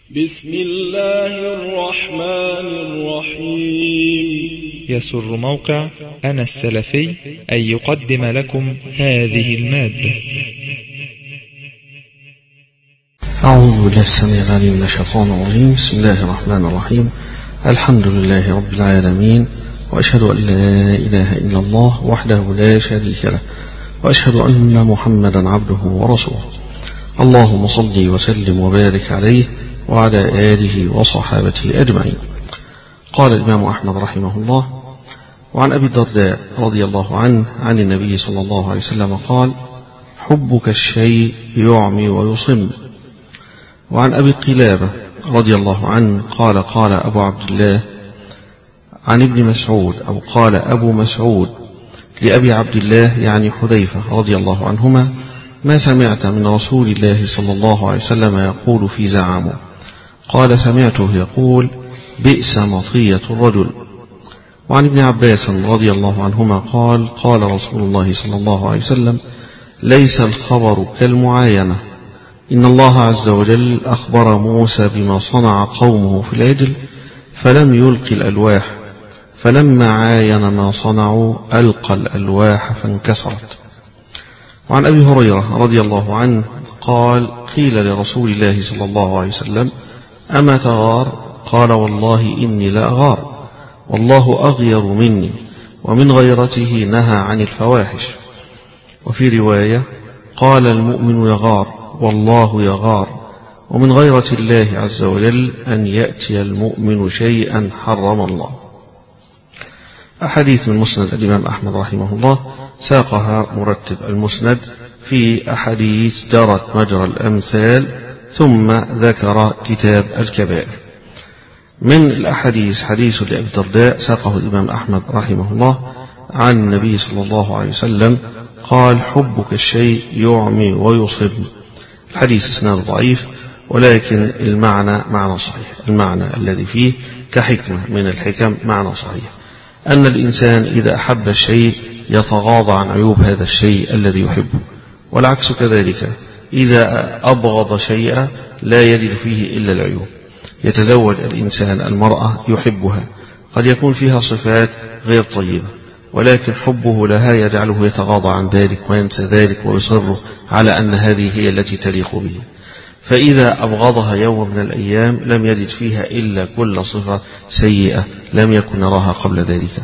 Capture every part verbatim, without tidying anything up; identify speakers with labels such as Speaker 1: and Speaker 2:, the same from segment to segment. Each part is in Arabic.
Speaker 1: بسم الله الرحمن الرحيم.
Speaker 2: يسر موقع أنا السلفي أن يقدم لكم هذه المادة.
Speaker 3: أعوذ بالله السميع العليم من الشيطان الرجيم. بسم الله الرحمن الرحيم. الحمد لله رب العالمين، وأشهد أن لا إله إلا الله وحده لا شريك له، وأشهد أن محمدا عبده ورسوله. اللهم صل وسلم وبارك عليه وعلى آله وصحابته أجمعين. قال الإمام أحمد رحمه الله: وعن أبي الدرداء رضي الله عنه عن النبي صلى الله عليه وسلم قال: حبك الشيء يعمي ويصم. وعن أبي قلابة رضي الله عنه قال: قال أبو عبد الله عن ابن مسعود، أو قال أبو مسعود لأبي عبد الله يعني حذيفة رضي الله عنهما: ما سمعت من رسول الله صلى الله عليه وسلم يقول في زعامه؟ قال: سمعته يقول: بئس مطية الرجل. وعن ابن عباس رضي الله عنهما قال: قال رسول الله صلى الله عليه وسلم: ليس الخبر كالمعاينة، إن الله عز وجل أخبر موسى بما صنع قومه في العجل فلم يلق الألواح، فلما عاين ما صنعوا ألقى الألواح فانكسرت. وعن أبي هريرة رضي الله عنه قال: قيل لرسول الله صلى الله عليه وسلم: أما تغار؟ قال: والله إني لا أغار، والله أغير مني، ومن غيرته نهى عن الفواحش. وفي رواية: قال: المؤمن يغار والله يغار، ومن غيرة الله عز وجل أن يأتي المؤمن شيئا حرم الله. أحاديث من مسند الإمام أحمد رحمه الله ساقها مرتب المسند في أحاديث جرت مجرى الأمثال، ثم ذكر كتاب الكبائر. من الأحاديث حديث لأبي الدرداء ساقه الإمام أحمد رحمه الله عن النبي صلى الله عليه وسلم قال: حبك الشيء يعمي ويصم. الحديث اسناد ضعيف، ولكن المعنى معنى صحيح. المعنى الذي فيه كحكمة من الحكم معنى صحيح، أن الإنسان إذا أحب الشيء يتغاضى عن عيوب هذا الشيء الذي يحبه، والعكس كذلك، إذا أبغض شيئا لا يجد فيه إلا العيوب. يتزوج الإنسان المرأة يحبها، قد يكون فيها صفات غير طيبة، ولكن حبه لها يجعله يتغاضى عن ذلك وينسى ذلك ويصر على أن هذه هي التي تليق به. فإذا أبغضها يوم من الأيام لم يجد فيها إلا كل صفة سيئة لم يكن يراها قبل ذلك.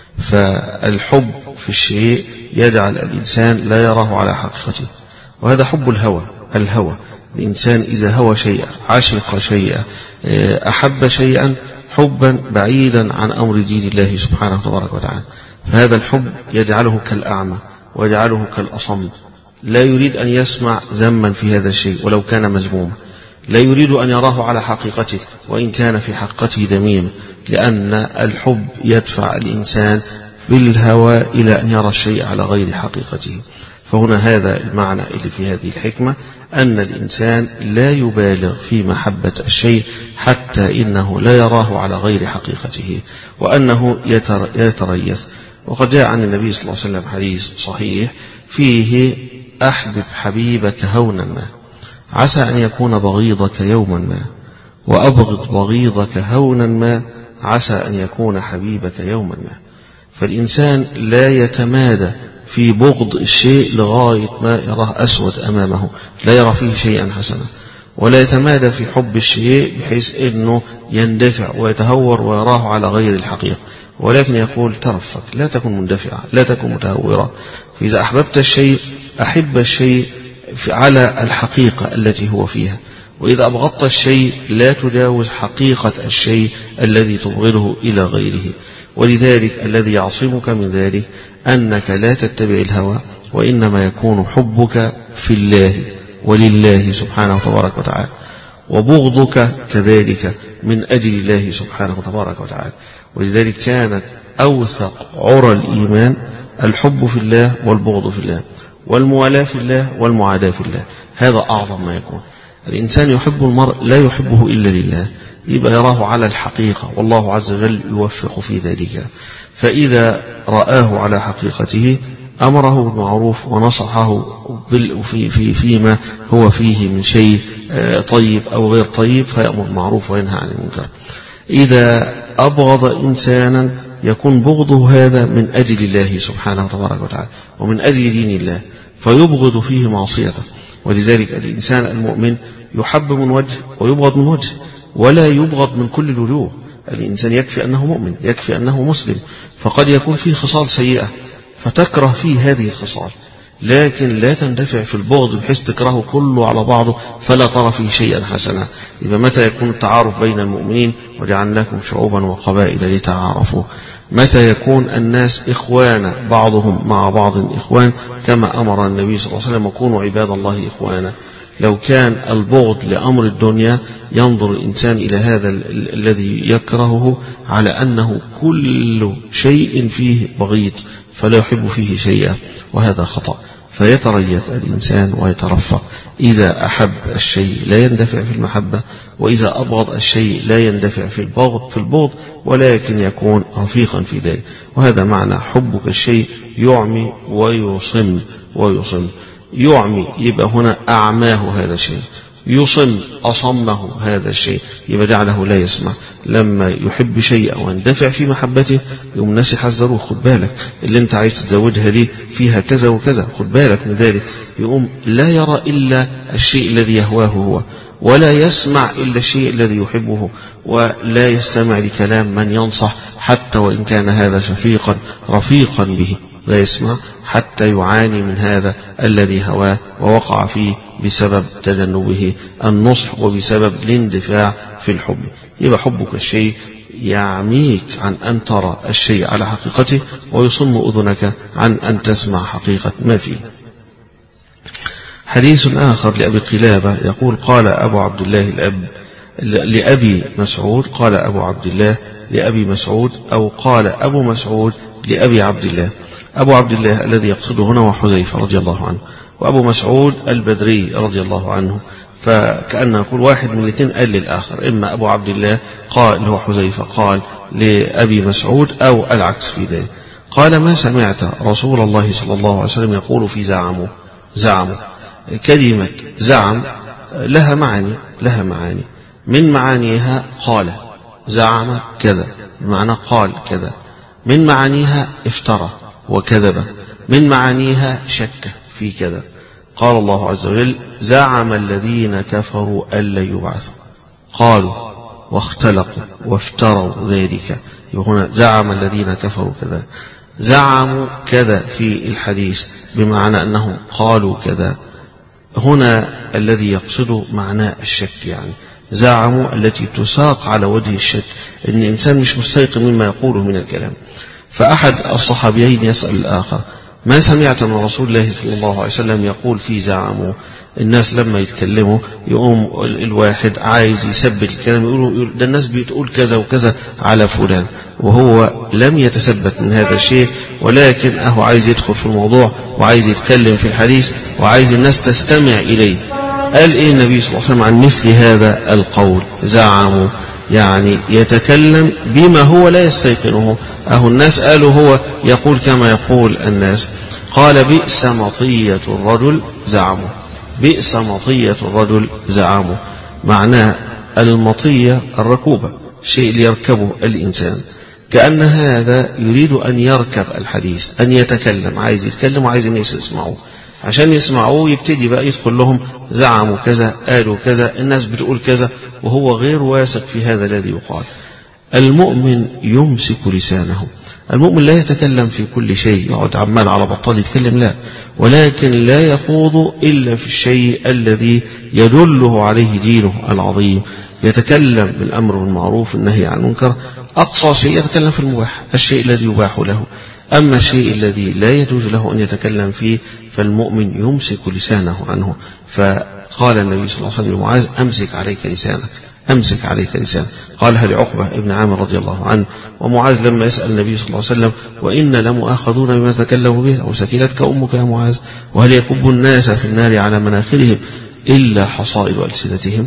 Speaker 3: فالحب في الشيء يجعل الإنسان لا يراه على حقيقته، وهذا حب الهوى. الهوى الإنسان إذا هوى شيئا، عشق شيئا، أحب شيئا حبا بعيدا عن أمر دين الله سبحانه وتبارك وتعالى، فهذا الحب يجعله كالأعمى ويجعله كالأصم، لا يريد أن يسمع ذما في هذا الشيء ولو كان مذموما، لا يريد أن يراه على حقيقته وإن كان في حقيقته ذميما، لأن الحب يدفع الإنسان بالهوى إلى أن يرى الشيء على غير حقيقته. فهنا هذا المعنى اللي في هذه الحكمة، أن الإنسان لا يبالغ في محبة الشيء حتى إنه لا يراه على غير حقيقته، وأنه يتريث. وقد جاء عن النبي صلى الله عليه وسلم حديث صحيح فيه: أحبب حبيبك هونا ما، عسى أن يكون بغيضك يوما ما، وأبغض بغيضك هونا ما، عسى أن يكون حبيبك يوما ما. فالإنسان لا يتمادى في بغض الشيء لغاية ما يراه أسود أمامه، لا يرى فيه شيئا حسنا، ولا يتمادى في حب الشيء بحيث أنه يندفع ويتهور ويراه على غير الحقيقة، ولكن يقول: ترفق، لا تكن مندفعا، لا تكن متهورا. فإذا أحببت الشيء أحب الشيء على الحقيقة التي هو فيها، وإذا أبغضت الشيء لا تجاوز حقيقة الشيء الذي تبغضه إلى غيره. ولذلك الذي يعصمك من ذلك أنك لا تتبع الهوى، وإنما يكون حبك في الله ولله سبحانه وتبارك وتعالى، وبغضك كذلك من أجل الله سبحانه وتبارك وتعالى. ولذلك كانت أوثق عرى الإيمان الحب في الله والبغض في الله، والموالاة في الله والمعاداة في الله. هذا أعظم ما يكون. الإنسان يحب المرء لا يحبه إلا لله، يبقى يراه على الحقيقة، والله عز وجل يوفق في ذلك. فإذا رآه على حقيقته أمره بالمعروف ونصحه في في فيما هو فيه من شيء طيب أو غير طيب فيأمر بالمعروف وينهى عن المنكر. إذا أبغض إنسانا يكون بغضه هذا من أجل الله سبحانه وتبارك وتعالى ومن أجل دين الله فيبغض فيه معصيته. ولذلك الإنسان المؤمن يحب من وجه ويبغض من وجه ولا يبغض من كل الوجوه. الإنسان يكفي أنه مؤمن، يكفي أنه مسلم، فقد يكون فيه خصال سيئة فتكره فيه هذه الخصال، لكن لا تندفع في البغض بحيث تكرهه كله على بعضه فلا ترى فيه شيئا حسنا. إذا متى يكون التعارف بين المؤمنين وجعلناكم شعوبا وقبائل لتعارفوا؟ متى يكون الناس إخوانا بعضهم مع بعض إخوان كما أمر النبي صلى الله عليه وسلم وكونوا عباد الله إخوانا. لو كان البغض لأمر الدنيا ينظر الإنسان إلى هذا الذي يكرهه على أنه كل شيء فيه بغيض فلا يحب فيه شيئا، وهذا خطأ. فيتريث الإنسان ويترفق. إذا أحب الشيء لا يندفع في المحبة، وإذا أبغض الشيء لا يندفع في البغض في البغض ولكن يكون رفيقا في ذلك. وهذا معنى حبك الشيء يعمي ويصم ويصم. يعمي يبقى هنا أعماه هذا الشيء، يصم أصمه هذا الشيء يبقى جعله لا يسمع. لما يحب شيء أو يندفع في محبته يوم ناس يحذروه، خد بالك اللي انت عايز تتزوجها دي فيها كذا وكذا، خد بالك من ذلك. يقوم لا يرى إلا الشيء الذي يهواه هو، ولا يسمع إلا الشيء الذي يحبه، ولا يستمع لكلام من ينصح حتى وإن كان هذا شفيقا رفيقا به، لا يسمع حتى يعاني من هذا الذي هواه ووقع فيه بسبب تجنبه النصح وبسبب الاندفاع في الحب. يبقى حبك الشيء يعميك عن أن ترى الشيء على حقيقته ويصم أذنك عن أن تسمع حقيقة ما فيه. حديث آخر لأبي قلابة يقول قال أبو عبد الله الأب لأبي مسعود، قال أبو عبد الله لأبي مسعود، أو قال أبو مسعود لأبي عبد الله. أبو عبد الله الذي يقصده هنا وحذيفة رضي الله عنه، وأبو مسعود البدري رضي الله عنه، فكأنه يقول واحد من الاثنين قال للآخر، إما أبو عبد الله قال هو حذيفة قال لأبي مسعود أو العكس في ذلك. قال ما سمعت رسول الله صلى الله عليه وسلم يقول في زعمه. زعمه كلمة زعم لها معاني لها معاني من معانيها قال زعم كذا بمعنى قال كذا، من معانيها افترى وكذب، من معانيها شك في كذا. قال الله عز وجل زعم الذين كفروا ألا يبعثوا، قالوا واختلقوا وافتروا ذلك. هنا زعم الذين كفروا كذا، زعموا كذا في الحديث بمعنى أنهم قالوا كذا. هنا الذي يقصده معناه الشك، يعني زعموا التي تساق على وجه الشك، إن الإنسان مش مستيقن مما يقوله من الكلام. فأحد الصحابيين يسأل الآخر ما سمعت من رسول الله صلى الله عليه وسلم يقول في زعموا. الناس لما يتكلموا يقوم الواحد عايز يثبت الكلام، يقولوا ده الناس بتقول كذا وكذا على فلان، وهو لم يتثبت من هذا الشيء، ولكن أهو عايز يدخل في الموضوع وعايز يتكلم في الحديث وعايز الناس تستمع إليه. قال إيه النبي صلى الله عليه وسلم عن مثل هذا القول؟ زعموا يعني يتكلم بما هو لا يستيقنه. أهو الناس قالوا هو يقول كما يقول الناس. قال بئس مطية الرجل زعمه، بئس مطية الرجل زعمه، معناه المطية الركوبة، شيء اللي يركبه الإنسان. كأن هذا يريد أن يركب الحديث، أن يتكلم، عايز يتكلم وعايز الناس يسمعوه. عشان يسمعوه يبتدي بقى يدخل لهم زعموا كذا قالوا كذا، الناس بتقول كذا، وهو غير واثق في هذا الذي يقال. المؤمن يمسك لسانه. المؤمن لا يتكلم في كل شيء، يقعد عمال على بطال يتكلم، لا، ولكن لا يخوض إلا في الشيء الذي يدله عليه دينه العظيم. يتكلم بالأمر بالمعروف والنهي عن المنكر، أقصى شيء يتكلم في المباح، الشيء الذي يباح له. أما الشيء الذي لا يجوز له أن يتكلم فيه فالمؤمن يمسك لسانه عنه. فقال النبي صلى الله عليه وسلم لمعاذ أمسك عليك لسانك، أمسك عليك لسانك. قالها لعقبة ابن عامر رضي الله عنه. ومعاذ لما يسأل النبي صلى الله عليه وسلم وإن لمؤاخذون بما تكلموا به أو سكلتك أمك يا معاذ، وهل يكب الناس في النار على مناخرهم إلا حصائد ألسنتهم؟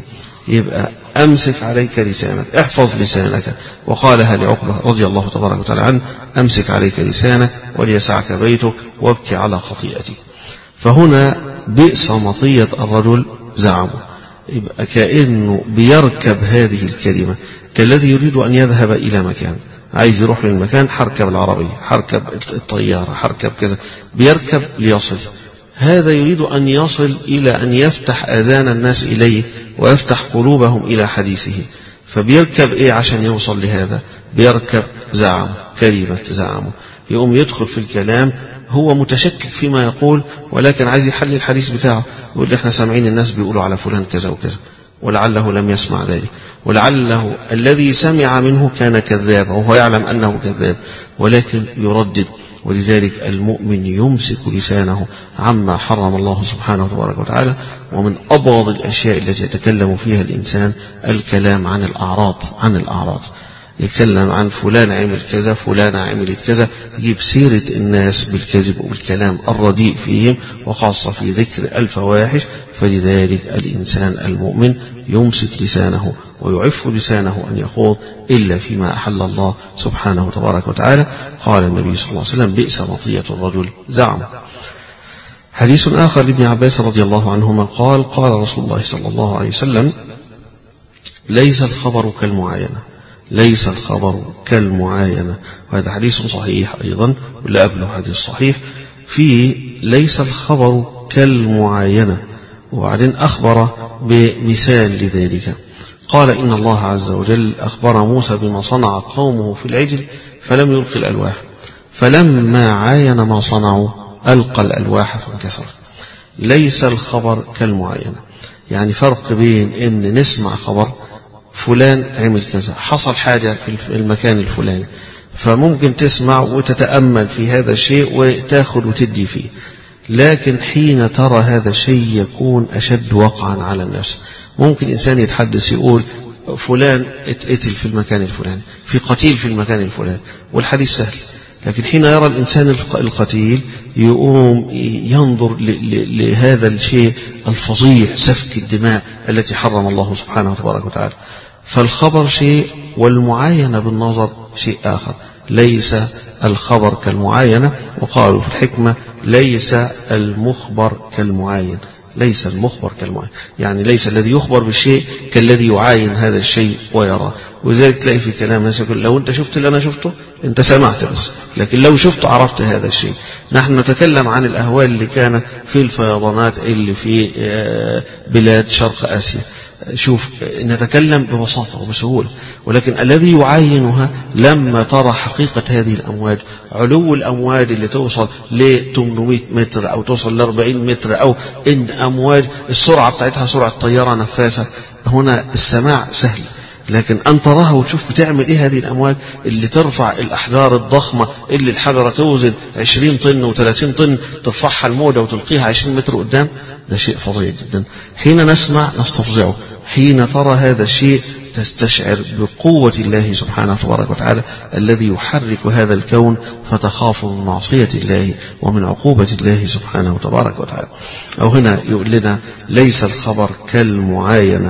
Speaker 3: يبقى أمسك عليك لسانك، احفظ لسانك. وقالها لعقبة رضي الله تبارك وتعالى عنه: أمسك عليك لسانك وليسعك بيتك وابكي على خطيئتك. فهنا بئس مطية الرجل زعمه، يبقى كأنه بيركب هذه الكلمة كالذي يريد أن يذهب إلى مكان، عايز يروح للمكان، حركب العربية، حركب الطيارة، حركب كذا، بيركب ليصل. هذا يريد أن يصل إلى أن يفتح آذان الناس إليه ويفتح قلوبهم إلى حديثه. فبيركب إيه عشان يوصل لهذا؟ بيركب زعم، كلمة زعمه، يقوم يدخل في الكلام، هو متشكك فيما يقول ولكن عايز يحل الحديث بتاعه، يقول احنا سامعين الناس بيقولوا على فلان كذا وكذا، ولعله لم يسمع ذلك، ولعله الذي سمع منه كان كذابا وهو يعلم أنه كذاب ولكن يردد. ولذلك المؤمن يمسك لسانه عما حرم الله سبحانه وتبارك وتعالى. ومن أبغض الأشياء التي يتكلم فيها الإنسان الكلام عن الأعراض، عن الأعراض يتكلم عن فلان عمل كذا، فلان عملت كذا، يجيب سيرة الناس بالكذب وبالكلام الرديء فيهم، وخاصة في ذكر الفواحش. فلذلك الإنسان المؤمن يمسك لسانه ويعف لسانه أن يخوض إلا فيما أحل الله سبحانه وتبارك وتعالى. قال النبي صلى الله عليه وسلم: بئس مطية الرجل زعم. حديث آخر لابن عباس رضي الله عنهما قال: قال رسول الله صلى الله عليه وسلم: ليس الخبر كالمعاينة، ليس الخبر كالمعاينة. وهذا حديث صحيح أيضا، ولا قبله حديث صحيح فيه ليس الخبر كالمعاينة. وبعدين أخبر بمثال لذلك، قال: إن الله عز وجل أخبر موسى بما صنع قومه في العجل فلم يلقي الألواح، فلما عاين ما صنعوا ألقى الألواح فانكسرت. ليس الخبر كالمعاينة، يعني فرق بين إن نسمع خبر فلان عمل كذا، حصل حاجة في المكان الفلاني، فممكن تسمع وتتأمل في هذا الشيء وتأخذ وتدي فيه، لكن حين ترى هذا الشيء يكون أشد وقعا على النفس. ممكن إنسان يتحدث يقول فلان اتقتل في المكان الفلاني، في قتيل في المكان الفلاني، والحديث سهل، لكن حين يرى الإنسان القتيل يقوم ينظر لهذا الشيء الفظيع، سفك الدماء التي حرم الله سبحانه وتبارك وتعالى. فالخبر شيء والمعاينة بالنظر شيء آخر. ليس الخبر كالمعاينة. وقالوا في الحكمة: ليس المخبر كالمعاين، ليس المخبر كالمعاين، يعني ليس الذي يخبر بالشيء كالذي يعاين هذا الشيء ويراه. وذلك تلاقي في كلام الناس يقول: لو أنت شفت اللي أنا شفته أنت سمعت بس، لكن لو شفت عرفت هذا الشيء. نحن نتكلم عن الأهوال اللي كان في الفيضانات اللي في بلاد شرق آسيا، شوف نتكلم ببساطة وبسهولة، ولكن الذي يعاينها لما ترى حقيقة هذه الأمواج، علو الأمواج اللي توصل ل ثمانمائة متر أو توصل ل أربعين متر، أو إن أمواج السرعة بتاعتها سرعة طيارة نفاثة، هنا السماع سهل، لكن أن تراها وتشوف بتعمل إيه هذه الأمواج اللي ترفع الأحجار الضخمة اللي الحجرة توزن عشرين طن وثلاثين طن، ترفعها الموجة وتلقيها عشرين متر قدام، ده شيء فظيع جدا. حين نسمع نستفزعه، حين ترى هذا الشيء تستشعر بقوة الله سبحانه وتبارك وتعالى الذي يحرك هذا الكون، فتخاف من معصية الله ومن عقوبة الله سبحانه وتبارك وتعالى. أو هنا يقول لنا: ليس الخبر كالمعاينة.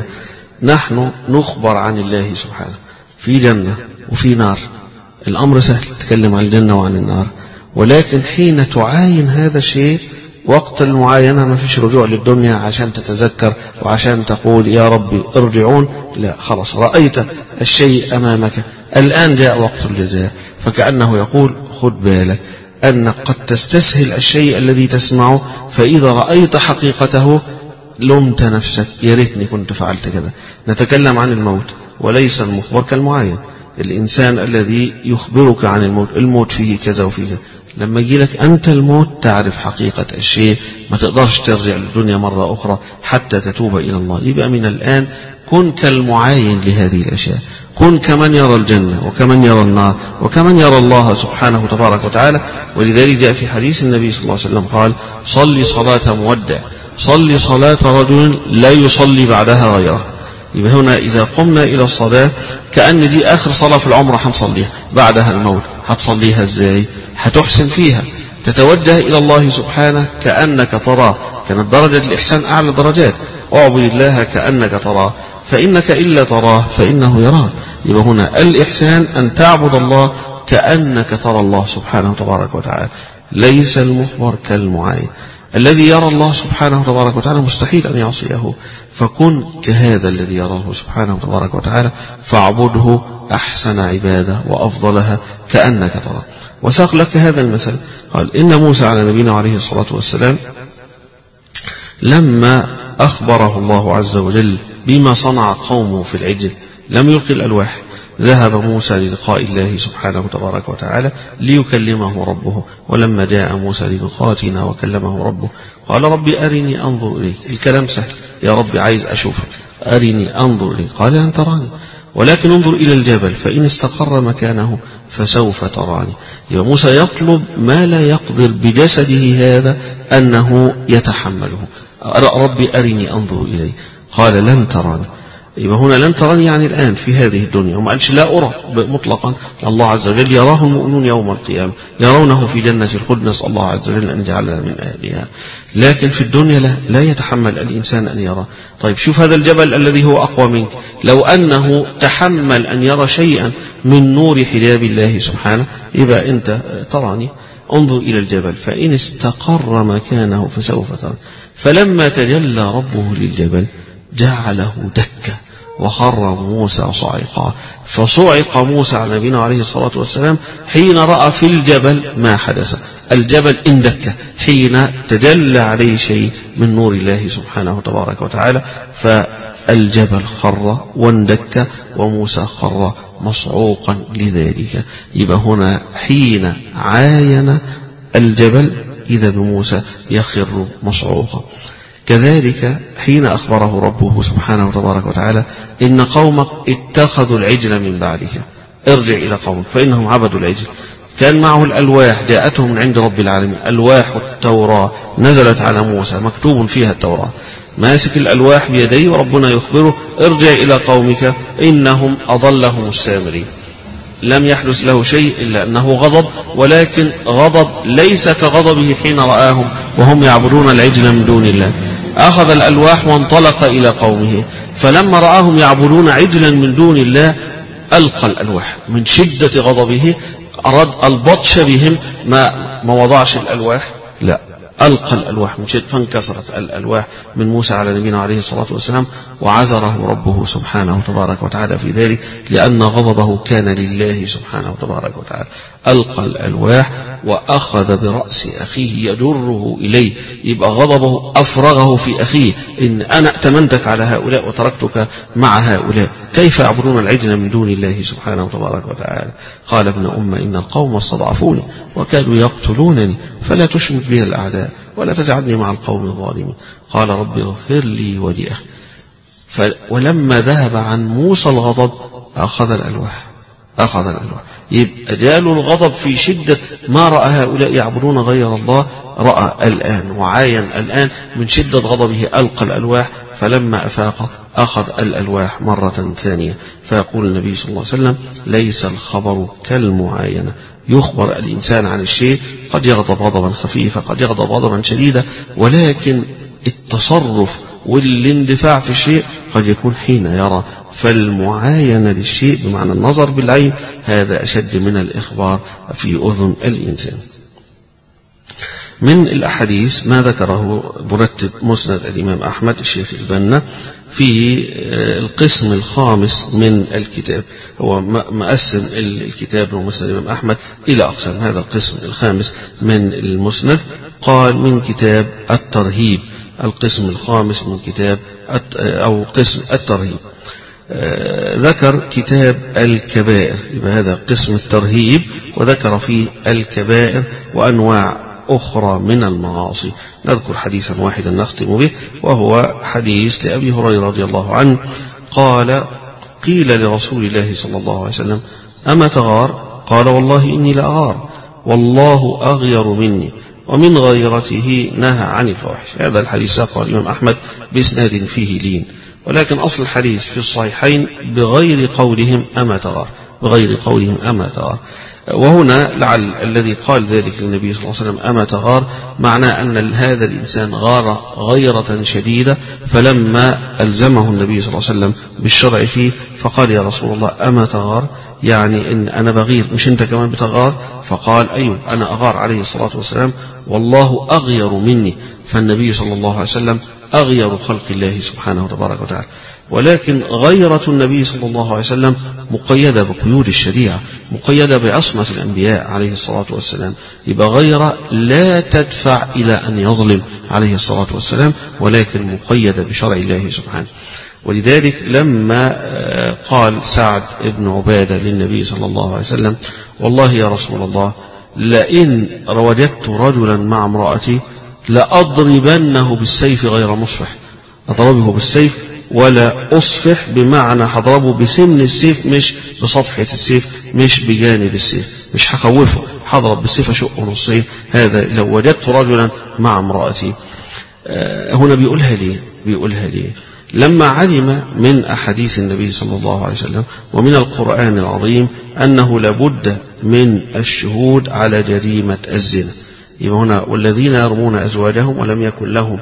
Speaker 3: نحن نخبر عن الله سبحانه في جنة وفي نار، الأمر سهل، تتكلم عن الجنة وعن النار، ولكن حين تعاين هذا الشيء وقت المعاينة ما فيش رجوع للدنيا عشان تتذكر وعشان تقول يا ربي ارجعون، لا، خلاص رأيت الشيء أمامك، الآن جاء وقت الجزاء. فكأنه يقول: خد بالك أنك قد تستسهل الشيء الذي تسمعه، فإذا رأيت حقيقته لمت نفسك، يا ريتني كنت فعلت كذا. نتكلم عن الموت، وليس المخبر كالمعاين. الإنسان الذي يخبرك عن الموت، الموت فيه كذا وفيه كذا، لما يجي لك أنت الموت تعرف حقيقة الشيء، ما تقدرش ترجع للدنيا مرة أخرى حتى تتوب إلى الله. يبقى من الآن كن كالمعاين لهذه الأشياء، كن كمن يرى الجنة وكمن يرى النار وكمن يرى الله سبحانه وتبارك وتعالى. ولذلك جاء في حديث النبي صلى الله عليه وسلم قال: صلي صلاة مودع، صلي صلاة رجل لا يصلي بعدها غيره. يبقى هنا إذا قمنا إلى الصلاة كأن دي آخر صلاة في العمر هنصليها، بعدها الموت. هتصليها إزاي؟ هتحسن فيها، تتوجه إلى الله سبحانه كأنك تراه، كانت درجة الإحسان أعلى درجات، أعبد الله كأنك تراه. فإنك إلا تراه فإنه يراك. يبقى هنا الإحسان أن تعبد الله كأنك ترى الله سبحانه تبارك وتعالى، ليس المخبر كالمعاين. الذي يرى الله سبحانه تبارك وتعالى مستحيل أن يعصيه، فكن كهذا الذي يراه سبحانه تبارك وتعالى فاعبده أحسن عبادة وأفضلها كأنك تراه. وساق لك هذا المثل، قال إن موسى على نبينا عليه الصلاة والسلام لما أخبره الله عز وجل بما صنع قومه في العجل لم يلقي الألواح، ذهب موسى للقاء الله سبحانه تبارك وتعالى ليكلمه ربه. ولما جاء موسى لميقاتنا وكلمه ربه قال ربي أرني أنظر إليك. الكلام سهل، يا ربي عايز أشوفك، أرني أنظر إليك. قال لن تراني ولكن انظر إلى الجبل فإن استقر مكانه فسوف تراني. يبقى موسى يطلب ما لا يقدر بجسده هذا أنه يتحمله. ربي أرني أنظر إليه. قال لن تراني. يبقى هنا لن تراني يعني الآن في هذه الدنيا، وما قالش لا أرى مطلقا. الله عز وجل يراه المؤمنون يوم القيامة، يرونه في جنة الخلد، نسأل الله عز وجل أن يجعلنا من أهلها. لكن في الدنيا لا, لا يتحمل الإنسان أن يرى. طيب شوف هذا الجبل الذي هو أقوى منك، لو أنه تحمل أن يرى شيئا من نور حجاب الله سبحانه يبقى أنت تراني. انظر إلى الجبل فإن استقر مكانه فسوف تراني. فلما تجلى ربه للجبل جعله دكا وخر موسى صاعقا. فصعق موسى على نبينا عليه الصلاة والسلام حين رأى في الجبل ما حدث. الجبل اندك حين تجلى عليه شيء من نور الله سبحانه تبارك وتعالى، فالجبل خر واندك وموسى خر مصعوقا لذلك. يبقى هنا حين عاين الجبل إذا بموسى يخر مصعوقا. كذلك حين أخبره ربه سبحانه تبارك وتعالى إن قومك اتخذوا العجل من بعدك ارجع إلى قومك فإنهم عبدوا العجل. كان معه الألواح جاءتهم من عند رب العالمين، ألواح التوراة نزلت على موسى مكتوب فيها التوراة، ماسك الألواح بيديه وربنا يخبره ارجع إلى قومك إنهم أضلهم السامرين. لم يحدث له شيء إلا أنه غضب، ولكن غضب ليس كغضبه حين رآهم وهم يعبدون العجل من دون الله. أخذ الألواح وانطلق إلى قومه، فلما رآهم يعبدون عجلا من دون الله ألقى الألواح من شدة غضبه، أراد البطش بهم، ما, ما وضعش الألواح، لا ألقى الألواح من شدة، فانكسرت الألواح من موسى على نبينا عليه الصلاة والسلام، وعذره ربه سبحانه تبارك وتعالى في ذلك لأن غضبه كان لله سبحانه تبارك وتعالى. ألقى الألواح وأخذ برأس أخيه يجره إليه، يبقى غضبه أفرغه في أخيه، إن أنا ائتمنتك على هؤلاء وتركتك مع هؤلاء، كيف يعبدون العجل من دون الله سبحانه تبارك وتعالى. قال ابن أم إن القوم استضعفوني وكادوا يقتلونني فلا تشمت بي الأعداء ولا تجعلني مع القوم الظالمين. قال رب اغفر لي ولأخي. ولما ذهب عن موسى الغضب أخذ الألواح أخذ الألواح يبقى جاله الغضب في شدة ما رأى هؤلاء يعبدون غير الله، رأى الآن وعاين الآن من شدة غضبه ألقى الألواح، فلما أفاق أخذ الألواح مرة ثانية. فيقول النبي صلى الله عليه وسلم ليس الخبر كالمعاينة، يخبر الإنسان عن الشيء قد يغضب غضبا خفيفا قد يغضب غضبا شديدا، ولكن التصرف والاندفاع في الشيء قد يكون حين يرى. فالمعاينة للشيء بمعنى النظر بالعين هذا أشد من الإخبار في أذن الإنسان. من الأحاديث ما ذكره مرتب مسند الإمام أحمد الشيخ البنا في القسم الخامس من الكتاب. هو مقسم الكتاب ومسند الإمام أحمد إلى أقسام، هذا القسم الخامس من المسند قال من كتاب الترهيب، القسم الخامس من كتاب أو قسم الترهيب. ذكر كتاب الكبائر، يبقى هذا قسم الترهيب، وذكر فيه الكبائر وأنواع أخرى من المعاصي. نذكر حديثا واحدا نختم به، وهو حديث لأبي هريرة رضي الله عنه قال قيل لرسول الله صلى الله عليه وسلم أما تغار؟ قال والله إني لأغار والله أغير مني ومن غيرته نهى عن الفواحش. هذا الحديث ساقه الإمام أحمد بإسناد فيه لين، ولكن أصل الحديث في الصحيحين بغير قولهم أما تغار، بغير قولهم أما تغار. وهنا لعل الذي قال ذلك للنبي صلى الله عليه وسلم أما تغار معناه أن هذا الإنسان غار غيرة شديدة، فلما ألزمه النبي صلى الله عليه وسلم بالشرع فيه فقال يا رسول الله أما تغار، يعني إن أنا بغير مش أنت كمان بتغار؟ فقال أيوه أنا أغار عليه الصلاة والسلام والله أغير مني. فالنبي صلى الله عليه وسلم أغير خلق الله سبحانه وتبارك وتعالى. ولكن غيرة النبي صلى الله عليه وسلم مقيدة بقيود الشريعة، مقيدة بعصمة الأنبياء عليه الصلاة والسلام، يبقى غيرة لا تدفع إلى أن يظلم عليه الصلاة والسلام، ولكن مقيدة بشرع الله سبحانه. ولذلك لما قال سعد بن عبادة للنبي صلى الله عليه وسلم والله يا رسول الله لئن وجدت رجلا مع امرأتي لأضربنه بالسيف غير مصفح، أضربه بالسيف ولا أصفح، بمعنى هضربه بسن السيف مش بصفحة السيف، مش بجانب السيف، مش هخوفه، هضرب بالسيف أشقه نصين. هذا لو وجدت رجلا مع امرأتي. هنا بيقولها ليه؟ بيقولها ليه؟ لما علم من أحاديث النبي صلى الله عليه وسلم ومن القرآن العظيم أنه لابد من الشهود على جريمة الزنا. يبقى هنا والذين يرمون أزواجهم ولم يكن لهم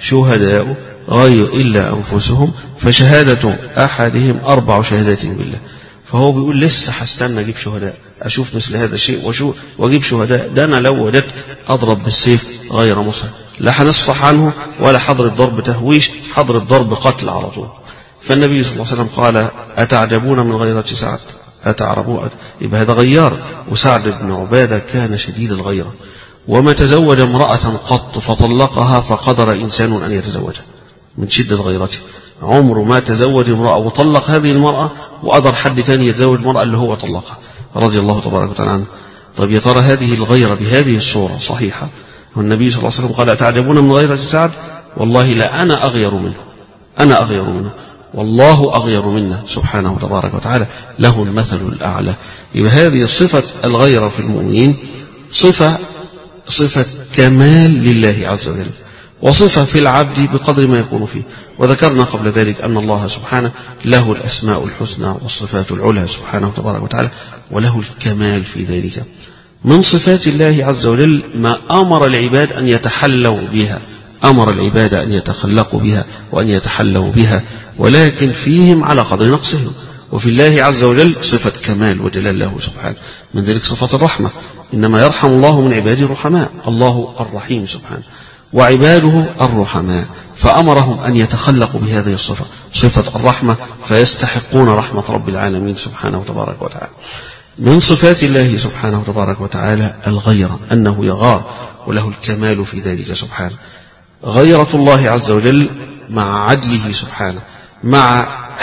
Speaker 3: شهداء غير إلا أنفسهم فشهادة أحدهم أربع شهادات بالله. فهو بيقول لسه هستنى أجيب شهداء، أشوف مثل هذا الشيء وشو وأجيب شهداء؟ ده أنا لو وجدت أضرب بالسيف غير مصفح، لا هنصفح عنه ولا حضرب ضرب تهويش، حضرب ضرب قتل على طول. فالنبي صلى الله عليه وسلم قال أتعجبون من غيرة سعد؟ أتعربون؟ يبقى هذا غيار. وسعد بن عبادة كان شديد الغيرة، وما تزوج امرأة قط فطلقها فقدر إنسان أن يتزوجها من شدة غيرته. عمره ما تزوج امرأة وطلق هذه المرأة وقدر حد ثاني يتزوج المرأة اللي هو طلقها رضي الله تبارك وتعالى عنه. طيب يا ترى هذه الغيرة بهذه الصورة صحيحة؟ والنبي صلى الله عليه وسلم قال أتعجبون من غيرة سعد؟ والله لا أنا أغير منه، أنا أغير منه والله أغير منا سبحانه وتبارك وتعالى، له المثل الأعلى. يبقى هذه صفة الغيرة في المؤمنين صفة صفة كمال لله عز وجل، وصفة في العبد بقدر ما يكون فيه. وذكرنا قبل ذلك أن الله سبحانه له الأسماء الحسنى والصفات العلى سبحانه وتبارك وتعالى، وله الكمال في ذلك. من صفات الله عز وجل ما أمر العباد أن يتحلوا بها، أمر العباد أن يتخلقوا بها وأن يتحلوا بها، ولكن فيهم على قدر نقصهم. وفي الله عز وجل صفة كمال وجلال له سبحانه، من ذلك صفة الرحمة، إنما يرحم الله من عباده الرحماء، الله الرحيم سبحانه وعباده الرحماء، فأمرهم أن يتخلقوا بهذه الصفة، صفة الرحمة، فيستحقون رحمة رب العالمين سبحانه وتبارك وتعالى. من صفات الله سبحانه وتبارك وتعالى الغيرة، أنه يغار وله الكمال في ذلك سبحانه. غيرة الله عز وجل مع عدله سبحانه، مع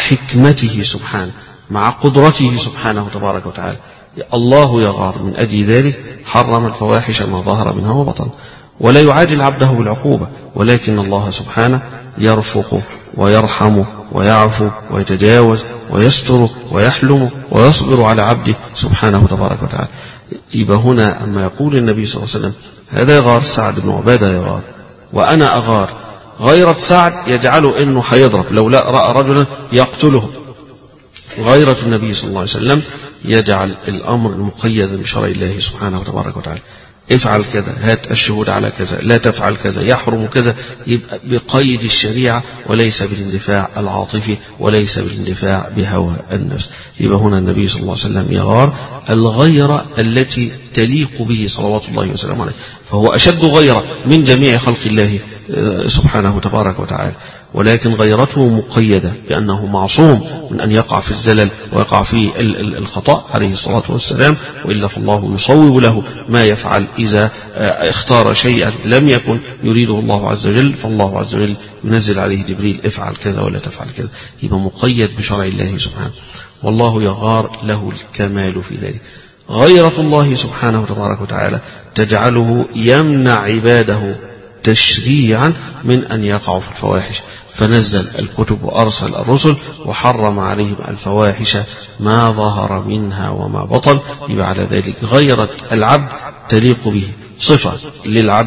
Speaker 3: حكمته سبحانه، مع قدرته سبحانه وتبارك وتعالى. الله يغار، من أجل ذلك حرم الفواحش ما ظهر منها وبطن، ولا يعاجل عبده بالعقوبة، ولكن الله سبحانه يرفق ويرحم ويعفو ويتجاوز ويستر ويحلم ويصبر على عبده سبحانه وتبارك وتعالى. يبقى هنا أما يقول النبي صلى الله عليه وسلم هذا يغار، سعد بن عبادة يغار وأنا أغار، غيرة سعد يجعله أنه حيضرب لو لا رأى رجلا يقتله، غيرة النبي صلى الله عليه وسلم يجعل الأمر مقيدا بشرع الله سبحانه وتبارك وتعالى. افعل كذا، هات الشهود على كذا، لا تفعل كذا، يحرم كذا، يبقى بقيد الشريعة وليس بالاندفاع العاطفي وليس بالاندفاع بهوى النفس. يبقى هنا النبي صلى الله عليه وسلم يغار الغيرة التي تليق به صلوات الله وسلامه عليه، فهو أشد غيرة من جميع خلق الله سبحانه وتبارك وتعالى، ولكن غيرته مقيدة بأنه معصوم من أن يقع في الزلل ويقع في الخطأ عليه الصلاة والسلام، وإلا فالله يصوب له ما يفعل إذا اختار شيئا لم يكن يريده الله عز وجل، فالله عز وجل ينزل عليه جبريل افعل كذا ولا تفعل كذا، يبقى مقيد بشرع الله سبحانه، والله يغار له الكمال في ذلك. غيرة الله سبحانه وتبارك وتعالى تجعله يمنع عباده تشريعا من أن يقعوا في الفواحش، فنزل الكتب وأرسل الرسل وحرم عليهم الفواحش ما ظهر منها وما بطن. يبقى على ذلك غيرة العبد تليق به، صفة للعبد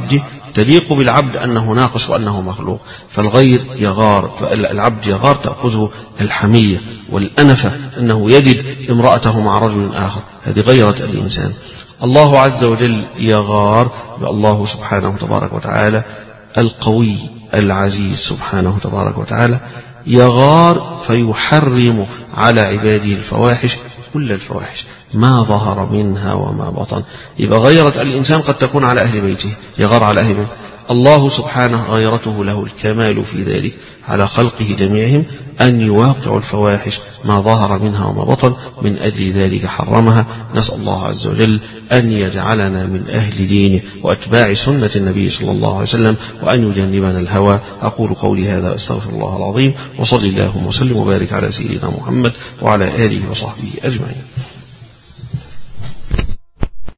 Speaker 3: تليق بالعبد أنه ناقص وأنه مخلوق، فالغير يغار، فالعبد يغار تأخذه الحمية والأنفة أنه يجد امرأته مع رجل آخر، هذه غيرة الإنسان. الله عز وجل يغار بالله سبحانه تبارك وتعالى القوي العزيز سبحانه تبارك وتعالى، يغار فيحرم على عباده الفواحش، كل الفواحش ما ظهر منها وما بطن. يبقى غيرة الإنسان قد تكون على أهل بيته، يغار على أهل بيته. الله سبحانه غيرته له الكمال في ذلك على خلقه جميعهم أن يواقعوا الفواحش ما ظهر منها وما بطن، من أجل ذلك حرمها. نسأل الله عز وجل أن يجعلنا من أهل دينه وأتباع سنة النبي صلى الله عليه وسلم، وأن يجنبنا الهوى. أقول قولي هذا أستغفر الله العظيم، وصلي اللهم وسلم وبارك على سيدنا محمد وعلى آله وصحبه أجمعين.